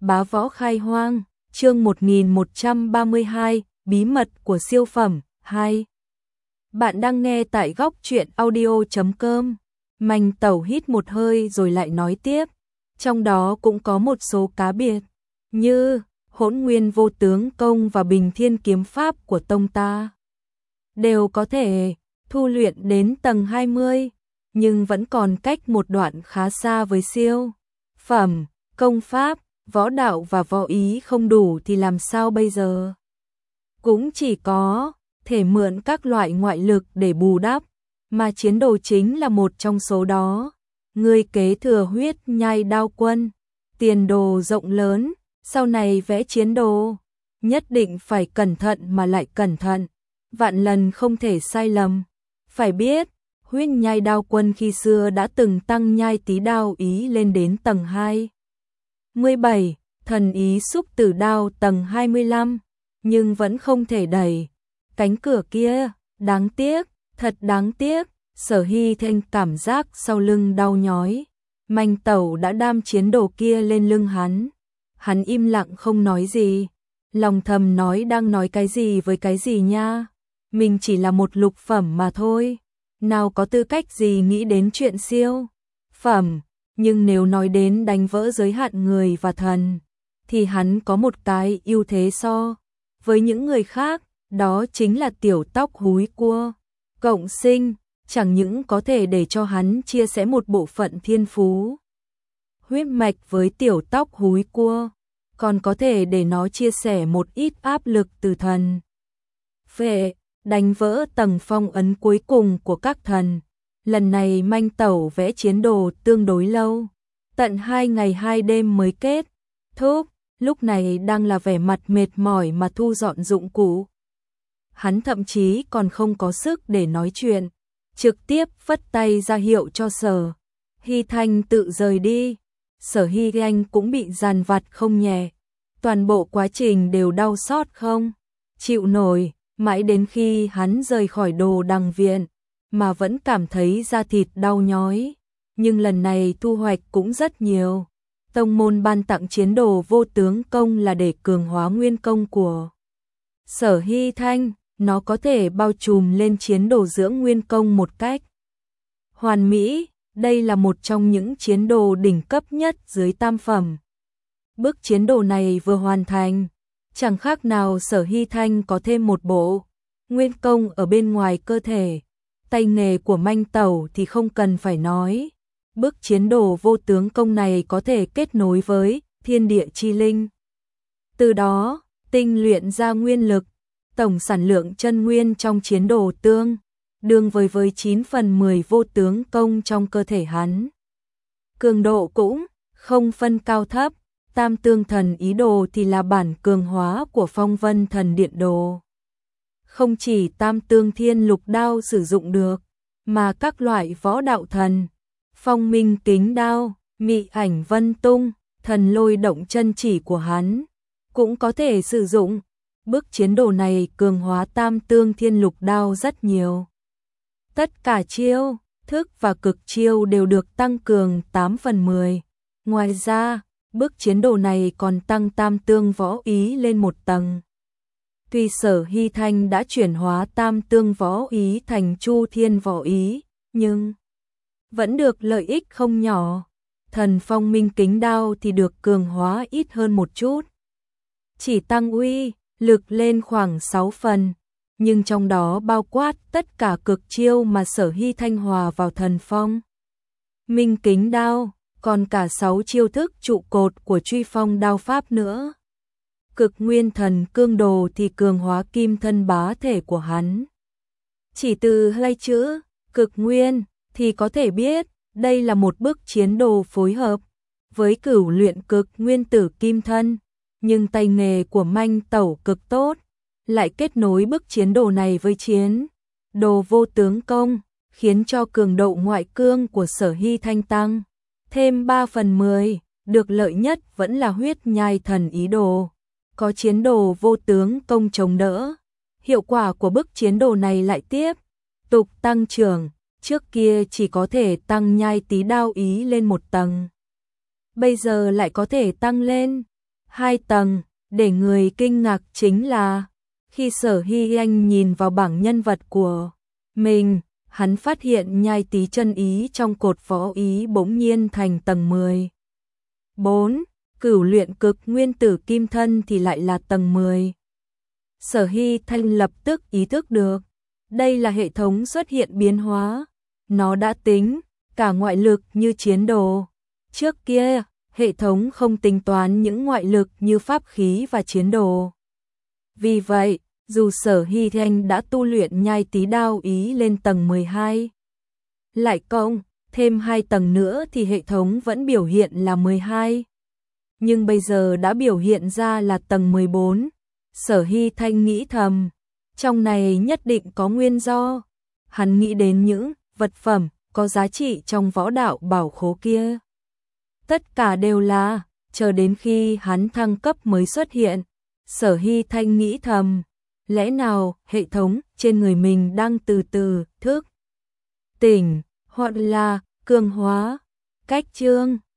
Bá võ khai hoang, chương 1132, bí mật của siêu phẩm, 2. Bạn đang nghe tại góc truyện audio.com. Manh Tẩu hít một hơi rồi lại nói tiếp, trong đó cũng có một số cá biệt, như Hỗn Nguyên Vô Tướng Công và Bình Thiên Kiếm Pháp của tông ta. Đều có thể thu luyện đến tầng 20, nhưng vẫn còn cách một đoạn khá xa với siêu phẩm, công pháp, võ đạo và võ ý không đủ thì làm sao bây giờ? Cũng chỉ có thể mượn các loại ngoại lực để bù đắp, mà chiến đồ chính là một trong số đó. Người kế thừa huyết nhai đao quân, tiền đồ rộng lớn, sau này vẽ chiến đồ, nhất định phải cẩn thận mà lại cẩn thận, vạn lần không thể sai lầm. Phải biết, huyết nhai đao quân khi xưa đã từng tăng nhai tí đao ý lên đến tầng 17, thần ý xúc tử đao tầng 25, nhưng vẫn không thể đẩy cánh cửa kia, đáng tiếc, thật đáng tiếc. Sở Hy Thanh cảm giác sau lưng đau nhói, Manh Tẩu đã đam chiến đồ kia lên lưng hắn im lặng không nói gì, lòng thầm nói đang nói cái gì với cái gì nha, mình chỉ là một lục phẩm mà thôi, nào có tư cách gì nghĩ đến chuyện siêu phẩm. Nhưng nếu nói đến đánh vỡ giới hạn người và thần, thì hắn có một cái ưu thế so với những người khác, đó chính là tiểu tóc húi cua cộng sinh, chẳng những có thể để cho hắn chia sẻ một bộ phận thiên phú huyết mạch với tiểu tóc húi cua, còn có thể để nó chia sẻ một ít áp lực từ thần phệ, đánh vỡ tầng phong ấn cuối cùng của các thần. Lần này Manh Tẩu vẽ chiến đồ tương đối lâu, tận 2 ngày 2 đêm mới kết thúc, lúc này đang là vẻ mặt mệt mỏi mà thu dọn dụng cụ. Hắn thậm chí còn không có sức để nói chuyện, trực tiếp phất tay ra hiệu cho Sở Hy Thanh tự rời đi. Sở Hy Thanh cũng bị dằn vặt không nhẹ, toàn bộ quá trình đều đau xót không chịu nổi, mãi đến khi hắn rời khỏi Đồ Đằng viện mà vẫn cảm thấy da thịt đau nhói. Nhưng lần này thu hoạch cũng rất nhiều. Tông môn ban tặng chiến đồ Vô Tướng Công là để cường hóa nguyên công của Sở Hy Thanh, nó có thể bao trùm lên chiến đồ dưỡng nguyên công một cách hoàn mỹ. Đây là một trong những chiến đồ đỉnh cấp nhất dưới tam phẩm. Bức chiến đồ này vừa hoàn thành, chẳng khác nào Sở Hy Thanh có thêm một bộ nguyên công ở bên ngoài cơ thể. Tay nghề của Manh Tẩu thì không cần phải nói. Bức chiến đồ Vô Tướng Công này có thể kết nối với thiên địa chi linh, từ đó tinh luyện ra nguyên lực. Tổng sản lượng chân nguyên trong chiến đồ tương đương với 9/10 Vô Tướng Công trong cơ thể hắn. Cường độ cũng không phân cao thấp. Tam tương thần ý đồ thì là bản cường hóa của Phong Vân Thần Điện đồ. Không chỉ tam tương thiên lục đao sử dụng được, mà các loại võ đạo thần, phong minh kính đao, mị ảnh vân tung, thần lôi động chân chỉ của hắn cũng có thể sử dụng. Bức chiến đồ này cường hóa tam tương thiên lục đao rất nhiều. Tất cả chiêu, thức và cực chiêu đều được tăng cường 8/10. Ngoài ra, bức chiến đồ này còn tăng tam tương võ ý lên một tầng. Tuy Sở Hy Thanh đã chuyển hóa tam tương võ ý thành chu thiên võ ý, nhưng vẫn được lợi ích không nhỏ. Thần phong minh kính đao thì được cường hóa ít hơn một chút, chỉ tăng uy lực lên khoảng 6 phần, nhưng trong đó bao quát tất cả cực chiêu mà Sở Hy Thanh hòa vào thần phong minh kính đao, còn cả 6 chiêu thức trụ cột của truy phong đao pháp nữa. Cực nguyên thần cương đồ thì cường hóa kim thân bá thể của hắn. Chỉ từ hai chữ cực nguyên thì có thể biết đây là một bức chiến đồ phối hợp với cửu luyện cực nguyên tử kim thân, nhưng tay nghề của Manh Tẩu cực tốt, lại kết nối bức chiến đồ này với chiến đồ Vô Tướng Công, khiến cho cường độ ngoại cương của Sở Hy Thanh tăng thêm 3/10. Được lợi nhất vẫn là huyết nhai thần ý đồ, có chiến đồ Vô Tướng Công chống đỡ, hiệu quả của bức chiến đồ này lại tiếp tục tăng trưởng. Trước kia chỉ có thể tăng nhai tí đao ý lên một tầng, bây giờ lại có thể tăng lên 2 tầng, để người kinh ngạc chính là khi Sở Hy Anh nhìn vào bảng nhân vật của mình, hắn phát hiện nhai tí chân ý trong cột võ ý bỗng nhiên thành tầng 14, cửu luyện cực nguyên tử kim thân thì lại là tầng 10. Sở Hy Thanh lập tức ý thức được, đây là hệ thống xuất hiện biến hóa, nó đã tính cả ngoại lực như chiến đồ. Trước kia, hệ thống không tính toán những ngoại lực như pháp khí và chiến đồ. Vì vậy, dù Sở Hy Thanh đã tu luyện nhai tí đao ý lên tầng 12, lại cộng thêm 2 tầng nữa thì hệ thống vẫn biểu hiện là 12. Nhưng bây giờ đã biểu hiện ra là tầng 14. Sở Hy Thanh nghĩ thầm, trong này nhất định có nguyên do. Hắn nghĩ đến những vật phẩm có giá trị trong võ đạo bảo khố kia. Tất cả đều là, chờ đến khi hắn thăng cấp mới xuất hiện. Sở Hy Thanh nghĩ thầm, lẽ nào hệ thống trên người mình đang từ từ thức tỉnh, hoặc là cường hóa. Cách chương